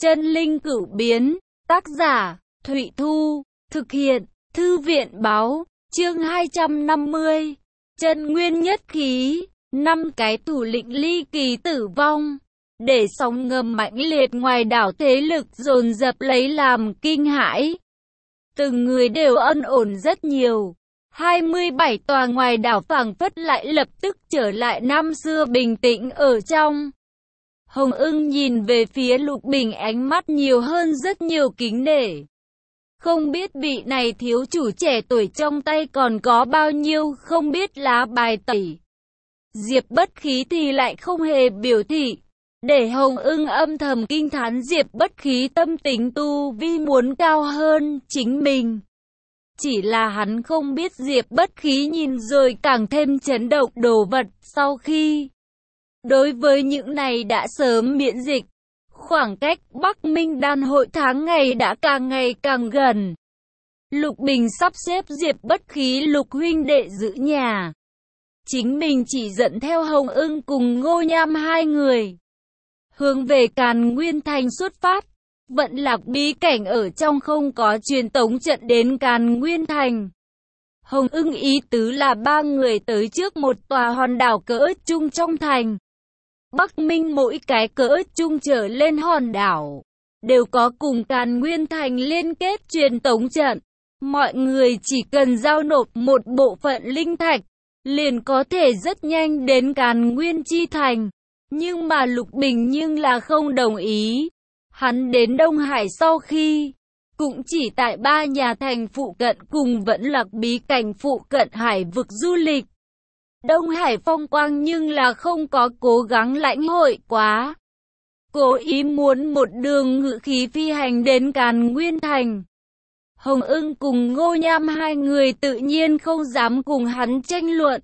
Chân linh cửu biến, tác giả, Thụy Thu, thực hiện, Thư viện báo, chương 250, chân nguyên nhất khí, 5 cái thủ lĩnh ly kỳ tử vong. Để sóng ngầm mãnh liệt ngoài đảo thế lực dồn dập lấy làm kinh hãi. Từng người đều ân ổn rất nhiều. 27 tòa ngoài đảo phảng phất lại lập tức trở lại năm xưa bình tĩnh ở trong. Hồng Ưng nhìn về phía Lục Bình, ánh mắt nhiều hơn rất nhiều kính nể. Không biết vị này thiếu chủ trẻ tuổi trong tay còn có bao nhiêu không biết lá bài tẩy. Diệp Bất Khí thì lại không hề biểu thị. Để Hồng Ưng âm thầm kinh thán Diệp Bất Khí tâm tính tu vi muốn cao hơn chính mình. Chỉ là hắn không biết Diệp Bất Khí nhìn rồi càng thêm chấn động đồ vật sau khi. Đối với những này đã sớm miễn dịch. Khoảng cách Bắc Minh Đan hội tháng ngày đã càng ngày càng gần. Lục Bình sắp xếp Diệp Bất Khí Lục huynh đệ giữ nhà. Chính mình chỉ dẫn theo Hồng Ưng cùng Ngô Nham hai người. Hướng về Càn Nguyên Thành xuất phát. Vận Lạc bí cảnh ở trong không có truyền tống trận đến Càn Nguyên Thành. Hồng Ưng ý tứ là 3 người tới trước một tòa hòn đảo cỡ chung trong thành. Bắc Minh mỗi cái cỡ chung trở lên hòn đảo đều có cùng Càn Nguyên Thành liên kết truyền tống trận. Mọi người chỉ cần giao nộp một bộ phận linh thạch, liền có thể rất nhanh đến Càn Nguyên Chi Thành. Nhưng mà Lục Bình nhưng là không đồng ý. Hắn đến Đông Hải sau khi, cũng chỉ tại 3 nhà thành phụ cận cùng Vẫn Lạc bí cảnh phụ cận hải vực du lịch. Đông Hải phong quang nhưng là không có cố gắng lãnh hội quá. Cố ý muốn một đường ngự khí phi hành đến Càn Nguyên Thành. Hồng Ưng cùng Ngô Nham hai người tự nhiên không dám cùng hắn tranh luận.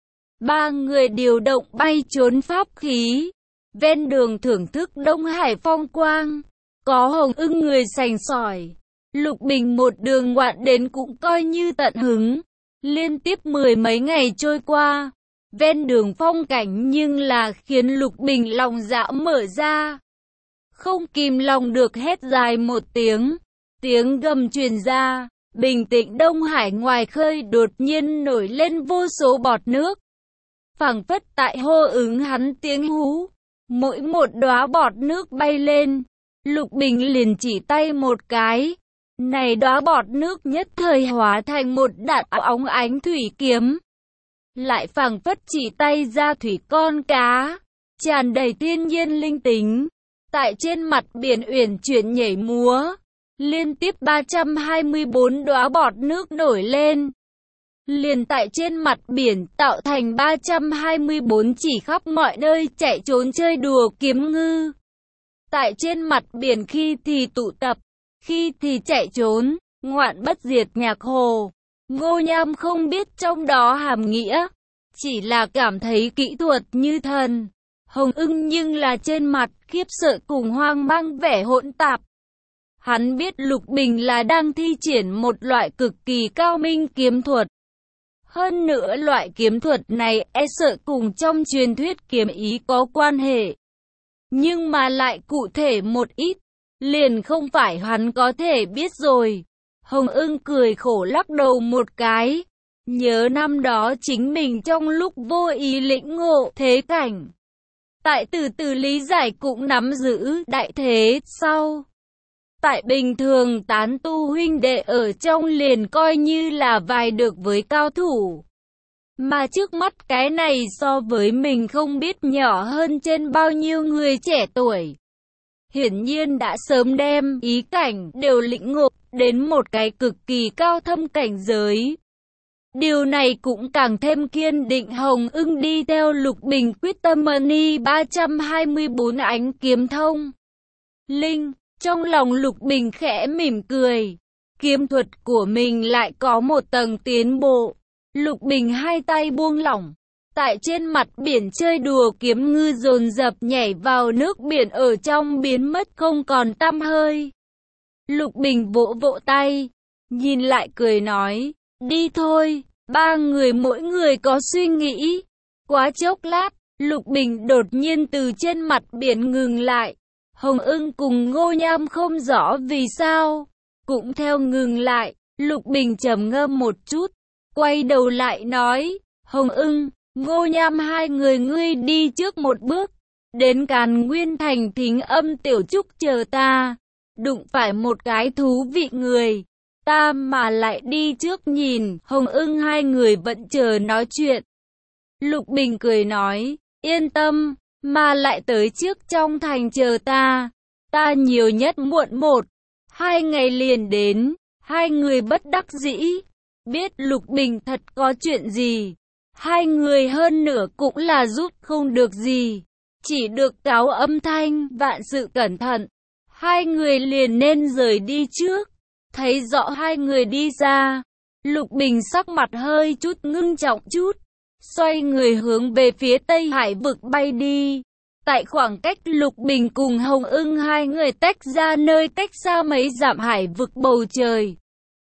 3 người điều động bay trốn pháp khí. Ven đường thưởng thức Đông Hải phong quang. Có Hồng Ưng người sành sỏi. Lục Bình một đường ngoạn đến cũng coi như tận hứng. Liên tiếp 10 mấy ngày trôi qua. Ven đường phong cảnh nhưng là khiến Lục Bình lòng dạ mở ra. Không kìm lòng được hét dài một tiếng. Tiếng gầm truyền ra. Bình tĩnh Đông Hải ngoài khơi đột nhiên nổi lên vô số bọt nước. Phảng phất tại hô ứng hắn tiếng hú. Mỗi một đóa bọt nước bay lên. Lục Bình liền chỉ tay một cái. Này đóa bọt nước nhất thời hóa thành một đạn óng ánh thủy kiếm. Lại phảng phất chỉ tay ra thủy con cá. Tràn đầy thiên nhiên linh tính. Tại trên mặt biển uyển chuyển nhảy múa. Liên tiếp 324 đóa bọt nước nổi lên. Liền tại trên mặt biển tạo thành 324 chỉ khắp mọi nơi chạy trốn chơi đùa kiếm ngư. Tại trên mặt biển khi thì tụ tập, khi thì chạy trốn, ngoạn bất diệt nhạc hồ. Ngô Nham không biết trong đó hàm nghĩa, chỉ là cảm thấy kỹ thuật như thần. Hồng Ưng nhưng là trên mặt khiếp sợ cùng hoang mang vẻ hỗn tạp. Hắn biết Lục Bình là đang thi triển một loại cực kỳ cao minh kiếm thuật. Hơn nữa loại kiếm thuật này sợ cùng trong truyền thuyết kiếm ý có quan hệ. Nhưng mà lại cụ thể một ít, liền không phải hắn có thể biết rồi. Hồng Ưng cười khổ lắc đầu một cái. Nhớ năm đó chính mình trong lúc vô ý lĩnh ngộ thế cảnh. Tại từ từ lý giải cũng nắm giữ đại thế sau. Tại bình thường tán tu huynh đệ ở trong liền coi như là vai được với cao thủ. Mà trước mắt cái này so với mình không biết nhỏ hơn trên bao nhiêu người trẻ tuổi. Hiển nhiên đã sớm đem ý cảnh đều lĩnh ngộ đến một cái cực kỳ cao thâm cảnh giới. Điều này cũng càng thêm kiên định Hồng Ưng đi theo Lục Bình quyết tâm ni 324 ánh kiếm thông. Linh, trong lòng Lục Bình khẽ mỉm cười. Kiếm thuật của mình lại có một tầng tiến bộ. Lục Bình hai tay buông lỏng. Tại trên mặt biển chơi đùa kiếm ngư dồn dập nhảy vào nước biển ở trong biến mất không còn tăm hơi. Lục Bình vỗ vỗ tay. Nhìn lại cười nói. Đi thôi. 3 người mỗi người có suy nghĩ. Quá chốc lát, Lục Bình đột nhiên từ trên mặt biển ngừng lại. Hồng Ưng cùng Ngô Nham không rõ vì sao, cũng theo ngừng lại. Lục Bình trầm ngâm một chút, quay đầu lại nói, Hồng Ưng, Ngô Nham hai người ngươi đi trước một bước, đến Càn Nguyên Thành Thính Âm Tiểu Trúc chờ ta, đụng phải một cái thú vị người, ta mà lại đi trước nhìn. Hồng Ưng hai người vẫn chờ nói chuyện. Lục Bình cười nói, yên tâm, mà lại tới trước trong thành chờ ta, ta nhiều nhất muộn 1-2 ngày liền đến. Hai người bất đắc dĩ, biết Lục Bình thật có chuyện gì, hai người hơn nửa cũng là giúp không được gì, chỉ được cáo âm thanh, vạn sự cẩn thận. Hai người liền nên rời đi trước. Thấy rõ hai người đi ra, Lục Bình sắc mặt hơi chút ngưng trọng chút, xoay người hướng về phía Tây Hải vực bay đi. Tại khoảng cách Lục Bình cùng Hồng Ưng hai người tách ra nơi cách xa mấy dặm hải vực bầu trời,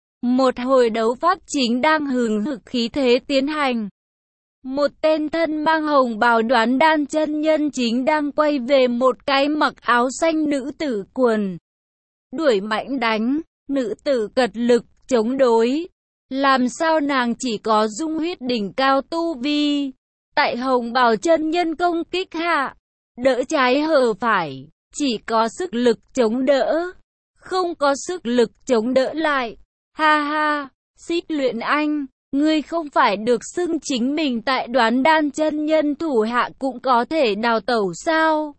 một hồi đấu pháp chính đang hừng hực khí thế tiến hành. Một tên thân mang hồng bào Đoán Đan chân nhân chính đang quay về một cái mặc áo xanh nữ tử quần đuổi mãnh đánh. Nữ tử cật lực chống đối, làm sao nàng chỉ có dung huyết đỉnh cao tu vi, tại hồng bào chân nhân công kích hạ, đỡ trái hở phải, chỉ có sức lực chống đỡ, không có sức lực chống đỡ lại. Ha ha, Xích Luyện Anh, ngươi không phải được xưng chính mình tại Đoán Đan chân nhân thủ hạ cũng có thể đào tẩu sao?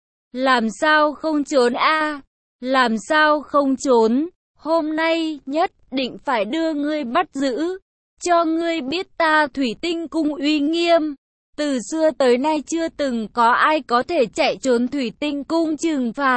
Làm sao không trốn a? Làm sao không trốn? Hôm nay nhất định phải đưa ngươi bắt giữ, cho ngươi biết ta Thủy Tinh Cung uy nghiêm. Từ xưa tới nay chưa từng có ai có thể chạy trốn Thủy Tinh Cung trừng phạt.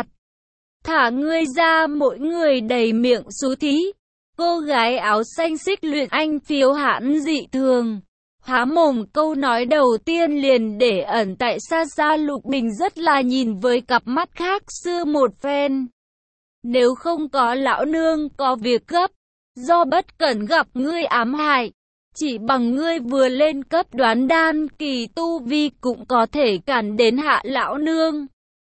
Thả ngươi ra. Mỗi người đầy miệng xú thí. Cô gái áo xanh Xích Luyện Anh phiếu hãn dị thường, há mồm câu nói đầu tiên liền để ẩn tại xa xa. Lục Bình rất là nhìn với cặp mắt khác xưa một phen. Nếu không có lão nương có việc gấp, do bất cẩn gặp ngươi ám hại, chỉ bằng ngươi vừa lên cấp Đoán Đan kỳ tu vi cũng có thể cản đến hạ lão nương.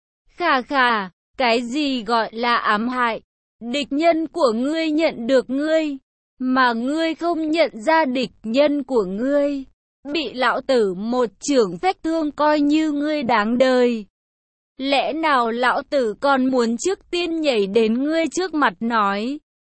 Khà khà, cái gì gọi là ám hại? Địch nhân của ngươi nhận được ngươi, mà ngươi không nhận ra địch nhân của ngươi, bị lão tử một chưởng phách thương coi như ngươi đáng đời. Lẽ nào lão tử còn muốn trước tiên nhảy đến ngươi trước mặt nói,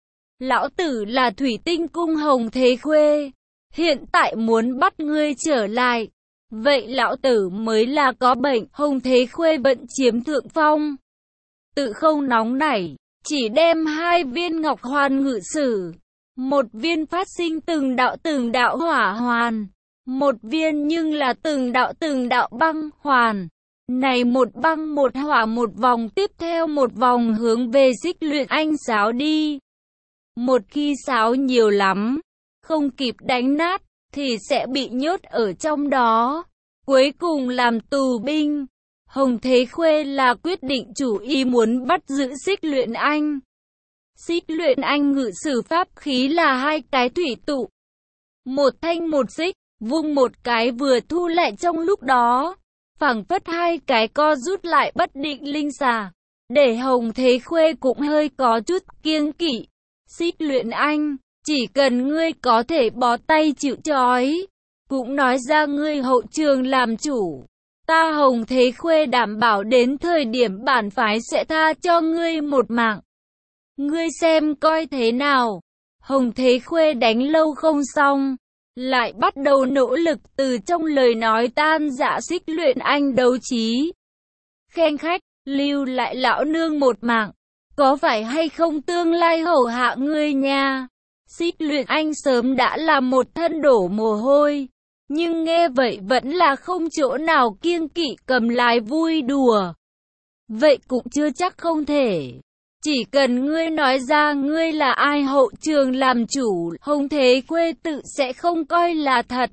lão tử là Thủy Tinh Cung Hồng Thế Khuê, hiện tại muốn bắt ngươi trở lại, vậy lão tử mới là có bệnh. Hồng Thế Khuê vẫn chiếm thượng phong, tự không nóng nảy, chỉ đem 2 viên ngọc hoàn ngự sử, một viên phát sinh từng đạo hỏa hoàn, một viên nhưng là từng đạo băng hoàn. Này một băng một hỏa một vòng tiếp theo một vòng hướng về Xích Luyện Anh sáo đi. Một khi sáo nhiều lắm, không kịp đánh nát, thì sẽ bị nhốt ở trong đó, cuối cùng làm tù binh. Hồng Thế Khuê là quyết định chủ ý muốn bắt giữ Xích Luyện Anh. Xích Luyện Anh ngự sử pháp khí là 2 cái thủy tụ, một thanh một xích, vung một cái vừa thu lại trong lúc đó, phảng phất 2 cái co rút lại bất định linh xà, để Hồng Thế Khuê cũng hơi có chút kiêng kỵ. Xích Luyện Anh, chỉ cần ngươi có thể bó tay chịu trói, cũng nói ra ngươi hậu trường làm chủ, ta Hồng Thế Khuê đảm bảo đến thời điểm bản phái sẽ tha cho ngươi một mạng. Ngươi xem coi thế nào. Hồng Thế Khuê đánh lâu không xong, lại bắt đầu nỗ lực từ trong lời nói tan rã Xích Luyện Anh đấu trí. Khen khách, lưu lại lão nương một mạng, có phải hay không tương lai hầu hạ ngươi nha? Xích Luyện Anh sớm đã là một thân đổ mồ hôi, nhưng nghe vậy vẫn là không chỗ nào kiêng kỵ cầm lái vui đùa. Vậy cũng chưa chắc không thể. Chỉ cần ngươi nói ra ngươi là ai hậu trường làm chủ, Hồng Thế Khuê tự sẽ không coi là thật.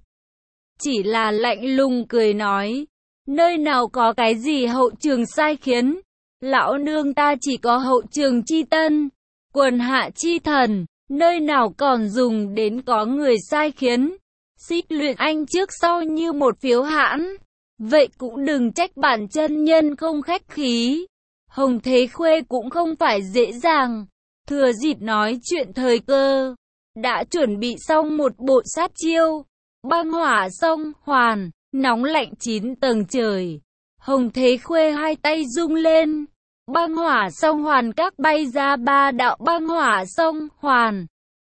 Chỉ là lạnh lùng cười nói, nơi nào có cái gì hậu trường sai khiến, lão nương ta chỉ có hậu trường chi tân, quần hạ chi thần, nơi nào còn dùng đến có người sai khiến. Xích Luyện Anh trước sau như một phiếu hãn, vậy cũng đừng trách bản chân nhân không khách khí. Hồng Thế Khuê cũng không phải dễ dàng. Thừa dịp nói chuyện thời cơ, đã chuẩn bị xong một bộ sát chiêu. Băng hỏa song hoàn, nóng lạnh 9 tầng trời. Hồng Thế Khuê hai tay rung lên. Băng hỏa song hoàn các bay ra 3 đạo băng hỏa song hoàn.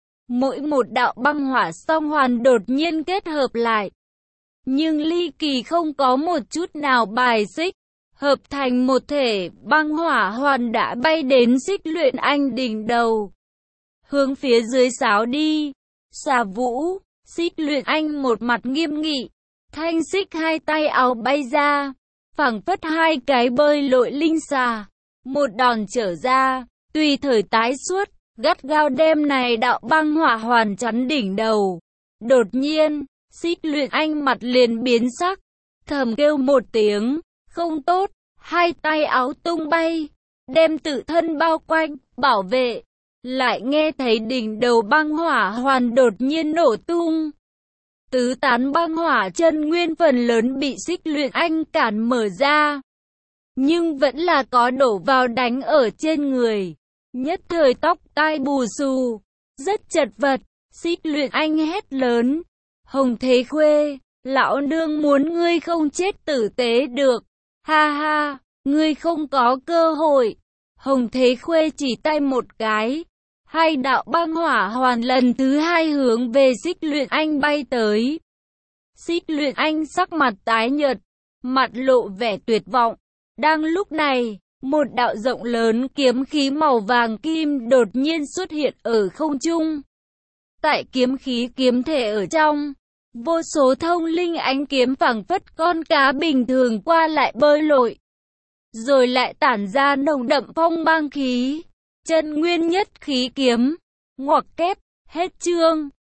Mỗi một đạo băng hỏa song hoàn đột nhiên kết hợp lại. Nhưng ly kỳ không có một chút nào bài xích. Hợp thành một thể, băng hỏa hoàn đã bay đến Xích Luyện Anh đỉnh đầu. Hướng phía dưới sáo đi. Xà Vũ, Xích Luyện Anh một mặt nghiêm nghị. Thanh xích hai tay áo bay ra. Phảng phất hai cái bơi lội linh xà. Một đòn trở ra, tùy thời tái xuất, gắt gao đem này đạo băng hỏa hoàn chắn đỉnh đầu. Đột nhiên, Xích Luyện Anh mặt liền biến sắc. Thầm kêu một tiếng. Không tốt, hai tay áo tung bay, đem tự thân bao quanh, bảo vệ. Lại nghe thấy đỉnh đầu băng hỏa hoàn đột nhiên nổ tung. Tứ tán băng hỏa chân nguyên phần lớn bị Xích Luyện Anh cản mở ra. Nhưng vẫn là có đổ vào đánh ở trên người. Nhất thời tóc tai bù xù, rất chật vật. Xích Luyện Anh hét lớn. Hồng Thế Khuê, lão nương muốn ngươi không chết tử tế được. Ha ha, ngươi không có cơ hội. Hồng Thế Khuê chỉ tay một cái. Hai đạo băng hỏa hoàn lần thứ hai hướng về Xích Luyện Anh bay tới. Xích Luyện Anh sắc mặt tái nhợt, mặt lộ vẻ tuyệt vọng. Đang lúc này, một đạo rộng lớn kiếm khí màu vàng kim đột nhiên xuất hiện ở không trung. Tại kiếm khí kiếm thể ở trong, vô số thông linh ánh kiếm phảng phất con cá bình thường qua lại bơi lội, rồi lại tản ra nồng đậm phong băng khí. Chân nguyên nhất khí kiếm. Ngoặc kép, hết chương.